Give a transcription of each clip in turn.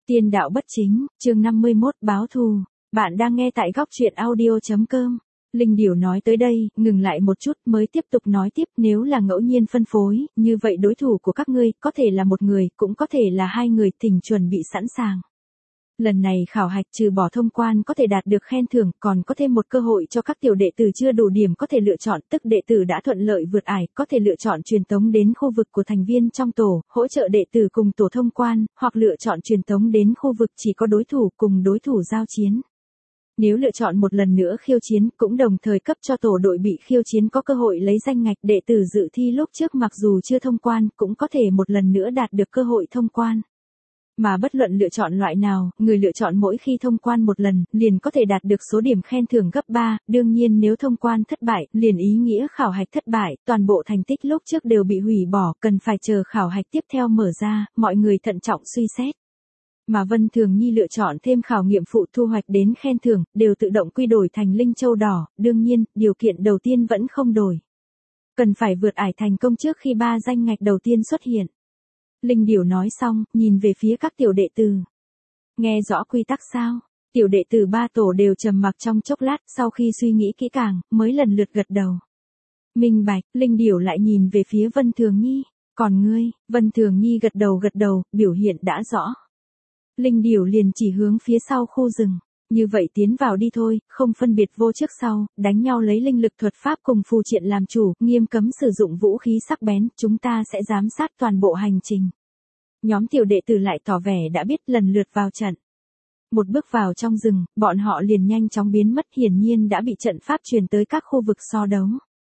Tiên đạo bất chính, chương 51 báo thù. Bạn đang nghe tại góc truyện audio.com. Linh Điểu nói tới đây, ngừng lại một chút mới tiếp tục nói tiếp, nếu là ngẫu nhiên phân phối, như vậy đối thủ của các ngươi, có thể là một người, cũng có thể là hai người, thỉnh chuẩn bị sẵn sàng. Lần này khảo hạch trừ bỏ thông quan có thể đạt được khen thưởng, còn có thêm một cơ hội cho các tiểu đệ tử chưa đủ điểm có thể lựa chọn, tức đệ tử đã thuận lợi vượt ải, có thể lựa chọn truyền tống đến khu vực của thành viên trong tổ, hỗ trợ đệ tử cùng tổ thông quan, hoặc lựa chọn truyền tống đến khu vực chỉ có đối thủ cùng đối thủ giao chiến. Nếu lựa chọn một lần nữa khiêu chiến, cũng đồng thời cấp cho tổ đội bị khiêu chiến có cơ hội lấy danh ngạch, đệ tử dự thi lúc trước mặc dù chưa thông quan, cũng có thể một lần nữa đạt được cơ hội thông quan. Mà bất luận lựa chọn loại nào, người lựa chọn mỗi khi thông quan một lần, liền có thể đạt được số điểm khen thưởng gấp 3, đương nhiên nếu thông quan thất bại, liền ý nghĩa khảo hạch thất bại, toàn bộ thành tích lúc trước đều bị hủy bỏ, cần phải chờ khảo hạch tiếp theo mở ra, mọi người thận trọng suy xét. Mà Vân Thường Nhi lựa chọn thêm khảo nghiệm phụ thu hoạch đến khen thưởng, đều tự động quy đổi thành linh châu đỏ, đương nhiên, điều kiện đầu tiên vẫn không đổi. Cần phải vượt ải thành công trước khi 3 danh ngạch đầu tiên xuất hiện. Linh Điểu nói xong, nhìn về phía các tiểu đệ tử. Nghe rõ quy tắc sao? Tiểu đệ tử 3 tổ đều trầm mặc trong chốc lát, sau khi suy nghĩ kỹ càng, mới lần lượt gật đầu. Minh bạch, Linh Điểu lại nhìn về phía Vân Thường Nhi. Còn ngươi? Vân Thường Nhi gật đầu, biểu hiện đã rõ. Linh Điểu liền chỉ hướng phía sau khu rừng. Như vậy tiến vào đi thôi, không phân biệt vô trước sau, đánh nhau lấy linh lực thuật pháp cùng phù triện làm chủ, nghiêm cấm sử dụng vũ khí sắc bén, chúng ta sẽ giám sát toàn bộ hành trình. Nhóm tiểu đệ tử lại tỏ vẻ đã biết, lần lượt vào trận. Một bước vào trong rừng, bọn họ liền nhanh chóng biến mất, hiển nhiên đã bị trận pháp truyền tới các khu vực so đấu.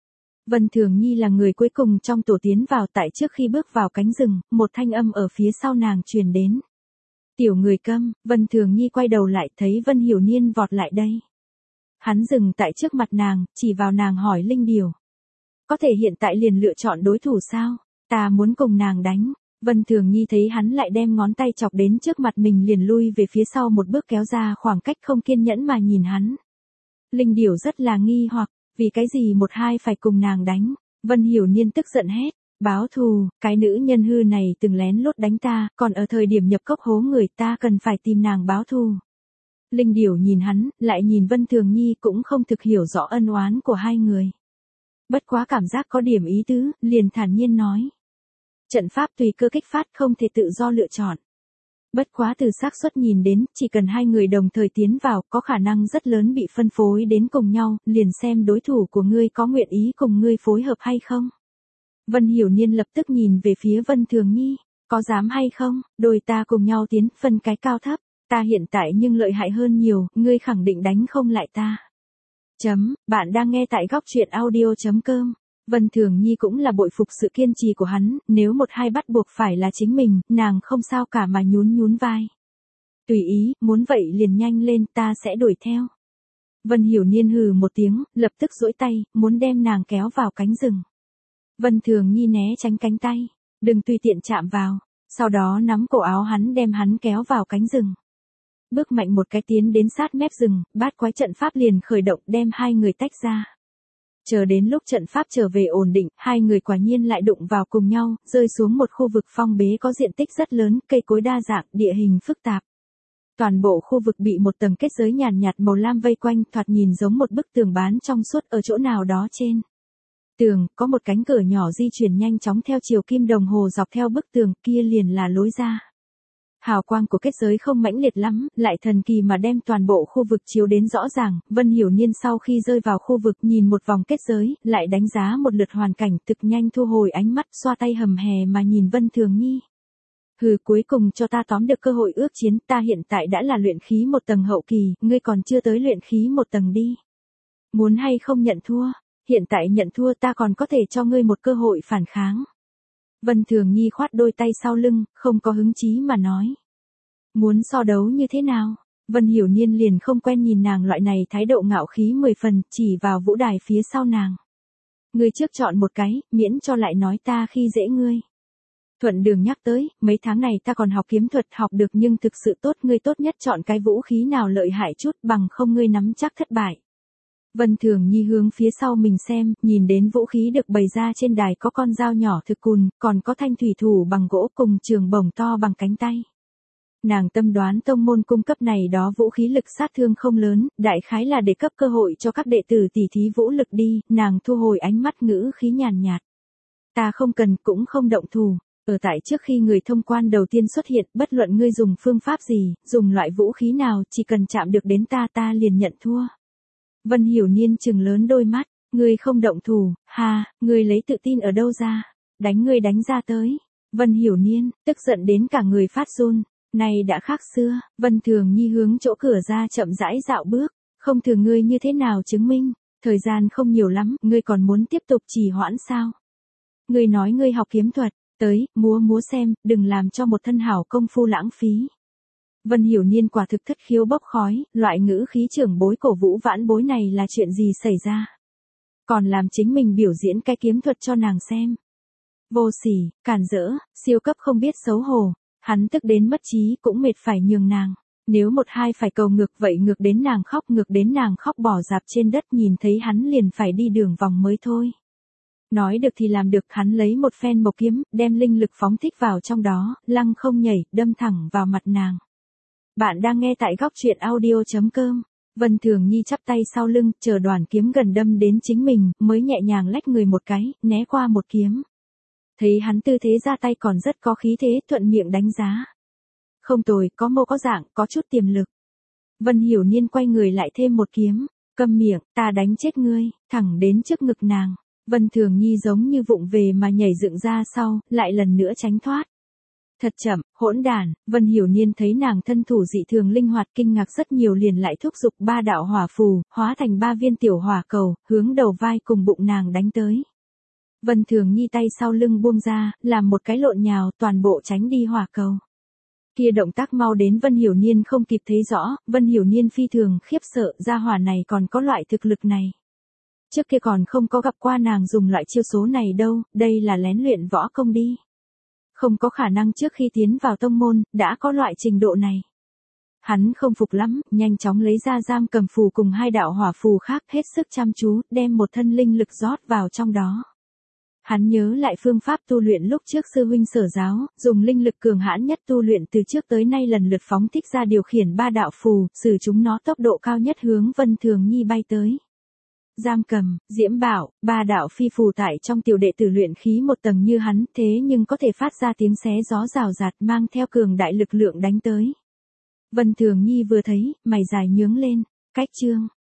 Vân Thường Nhi là người cuối cùng trong tổ tiến vào, tại trước khi bước vào cánh rừng, một thanh âm ở phía sau nàng truyền đến. Tiểu người câm, Vân Thường Nhi quay đầu lại thấy Vân Hiểu Niên vọt lại đây. Hắn dừng tại trước mặt nàng, chỉ vào nàng hỏi Linh Điểu. Có thể hiện tại liền lựa chọn đối thủ sao? Ta muốn cùng nàng đánh. Vân Thường Nhi thấy hắn lại đem ngón tay chọc đến trước mặt mình liền lui về phía sau một bước kéo ra khoảng cách, không kiên nhẫn mà nhìn hắn. Linh Điểu rất là nghi hoặc, vì cái gì một hai phải cùng nàng đánh? Vân Hiểu Niên tức giận hét. Báo thù, cái nữ nhân hư này từng lén lút đánh ta, còn ở thời điểm nhập cốc hố người ta cần phải tìm nàng báo thù. Linh Điểu nhìn hắn, lại nhìn Vân Thường Nhi cũng không thực hiểu rõ ân oán của hai người. Bất quá cảm giác có điểm ý tứ, liền thản nhiên nói. Trận pháp tùy cơ kích phát, không thể tự do lựa chọn. Bất quá từ xác suất nhìn đến, chỉ cần hai người đồng thời tiến vào, có khả năng rất lớn bị phân phối đến cùng nhau, liền xem đối thủ của ngươi có nguyện ý cùng ngươi phối hợp hay không. Vân Hiểu Niên lập tức nhìn về phía Vân Thường Nhi, có dám hay không, đôi ta cùng nhau tiến, phân cái cao thấp, ta hiện tại nhưng lợi hại hơn nhiều, ngươi khẳng định đánh không lại ta. Bạn đang nghe tại góc truyện audio.com. Vân Thường Nhi cũng là bội phục sự kiên trì của hắn, nếu một hai bắt buộc phải là chính mình, nàng không sao cả mà nhún vai. Tùy ý, muốn vậy liền nhanh lên, ta sẽ đuổi theo. Vân Hiểu Niên hừ một tiếng, lập tức duỗi tay, muốn đem nàng kéo vào cánh rừng. Vân Thường Nhi né tránh cánh tay, đừng tùy tiện chạm vào, sau đó nắm cổ áo hắn đem hắn kéo vào cánh rừng. Bước mạnh một cái tiến đến sát mép rừng, bát quái trận pháp liền khởi động đem hai người tách ra. Chờ đến lúc trận pháp trở về ổn định, hai người quả nhiên lại đụng vào cùng nhau, rơi xuống một khu vực phong bế có diện tích rất lớn, cây cối đa dạng, địa hình phức tạp. Toàn bộ khu vực bị một tầng kết giới nhàn nhạt màu lam vây quanh, thoạt nhìn giống một bức tường bán trong suốt ở chỗ nào đó trên. Tường, có một cánh cửa nhỏ di chuyển nhanh chóng theo chiều kim đồng hồ dọc theo bức tường, kia liền là lối ra. Hào quang của kết giới không mãnh liệt lắm, lại thần kỳ mà đem toàn bộ khu vực chiếu đến rõ ràng. Vân Hiểu Niên sau khi rơi vào khu vực nhìn một vòng kết giới, lại đánh giá một lượt hoàn cảnh, thực nhanh thu hồi ánh mắt, xoa tay hầm hè mà nhìn Vân Thường Nhi. Hừ, cuối cùng cho ta tóm được cơ hội ước chiến, ta hiện tại đã là luyện khí một tầng hậu kỳ, ngươi còn chưa tới luyện khí một tầng đi. Muốn hay không nhận thua? Hiện tại nhận thua ta còn có thể cho ngươi một cơ hội phản kháng. Vân Thường Nhi khoát đôi tay sau lưng, không có hứng chí mà nói. Muốn so đấu như thế nào? Vân Hiểu Niên liền không quen nhìn nàng loại này thái độ ngạo khí 10 phần, chỉ vào vũ đài phía sau nàng. Ngươi trước chọn một cái, miễn cho lại nói ta khi dễ ngươi. Thuận đường nhắc tới, mấy tháng này ta còn học kiếm thuật học được nhưng thực sự tốt, ngươi tốt nhất chọn cái vũ khí nào lợi hại chút, bằng không ngươi nắm chắc thất bại. Vân Thường Nhi hướng phía sau mình xem, nhìn đến vũ khí được bày ra trên đài có con dao nhỏ thực cùn, còn có thanh thủy thủ bằng gỗ cùng trường bổng to bằng cánh tay. Nàng tâm đoán tông môn cung cấp này đó vũ khí lực sát thương không lớn, đại khái là để cấp cơ hội cho các đệ tử tỉ thí vũ lực đi, nàng thu hồi ánh mắt ngữ khí nhàn nhạt. Ta không cần cũng không động thủ, ở tại trước khi người thông quan đầu tiên xuất hiện, bất luận ngươi dùng phương pháp gì, dùng loại vũ khí nào, chỉ cần chạm được đến ta liền nhận thua. Vân Hiểu Niên trừng lớn đôi mắt, ngươi không động thủ, ha, ngươi lấy tự tin ở đâu ra, đánh ngươi đánh ra tới. Vân Hiểu Niên, tức giận đến cả người phát run. Này đã khác xưa, Vân Thường Nhi hướng chỗ cửa ra chậm rãi dạo bước, không thường ngươi như thế nào chứng minh, thời gian không nhiều lắm, ngươi còn muốn tiếp tục trì hoãn sao? Ngươi nói ngươi học kiếm thuật, tới, múa xem, đừng làm cho một thân hảo công phu lãng phí. Vân Hiểu Niên quả thực thất khiếu bốc khói, loại ngữ khí trưởng bối cổ vũ vãn bối này là chuyện gì xảy ra? Còn làm chính mình biểu diễn cái kiếm thuật cho nàng xem. Vô sỉ, cản rỡ, siêu cấp không biết xấu hổ. Hắn tức đến mất trí cũng mệt phải nhường nàng. Nếu một hai phải cầu ngược vậy ngược đến nàng khóc bỏ dạp trên đất nhìn thấy hắn liền phải đi đường vòng mới thôi. Nói được thì làm được, hắn lấy một phen mộc kiếm, đem linh lực phóng thích vào trong đó, lăng không nhảy, đâm thẳng vào mặt nàng. Bạn đang nghe tại góc truyện audio.com. Vân Thường Nhi chắp tay sau lưng, chờ đoàn kiếm gần đâm đến chính mình, mới nhẹ nhàng lách người một cái, né qua một kiếm. Thấy hắn tư thế ra tay còn rất có khí thế, thuận miệng đánh giá. Không tồi, có mô có dạng, có chút tiềm lực. Vân Hiểu Niên quay người lại thêm một kiếm, câm miệng, ta đánh chết ngươi, thẳng đến trước ngực nàng. Vân Thường Nhi giống như vụng về mà nhảy dựng ra sau, lại lần nữa tránh thoát. Thật chậm, hỗn đản. Vân Hiểu Niên thấy nàng thân thủ dị thường linh hoạt, kinh ngạc rất nhiều, liền lại thúc giục 3 đạo hỏa phù, hóa thành 3 viên tiểu hỏa cầu, hướng đầu vai cùng bụng nàng đánh tới. Vân Thường Nhi tay sau lưng buông ra, làm một cái lộn nhào, toàn bộ tránh đi hỏa cầu. Kia động tác mau đến Vân Hiểu Niên không kịp thấy rõ, Vân Hiểu Niên phi thường khiếp sợ, gia hỏa này còn có loại thực lực này. Trước kia còn không có gặp qua nàng dùng loại chiêu số này đâu, đây là lén luyện võ công đi. Không có khả năng trước khi tiến vào tông môn, đã có loại trình độ này. Hắn không phục lắm, nhanh chóng lấy ra giam cầm phù cùng 2 đạo hỏa phù khác, hết sức chăm chú, đem một thân linh lực rót vào trong đó. Hắn nhớ lại phương pháp tu luyện lúc trước sư huynh sở giáo, dùng linh lực cường hãn nhất tu luyện từ trước tới nay, lần lượt phóng thích ra điều khiển 3 đạo phù, sử chúng nó tốc độ cao nhất hướng Vân Thường Nhi bay tới. Giam cầm, diễm bảo, 3 đạo phi phù tại trong tiểu đệ tử luyện khí một tầng như hắn, thế nhưng có thể phát ra tiếng xé gió rào rạt, mang theo cường đại lực lượng đánh tới. Vân Thường Nhi vừa thấy, mày dài nhướng lên, cách chương.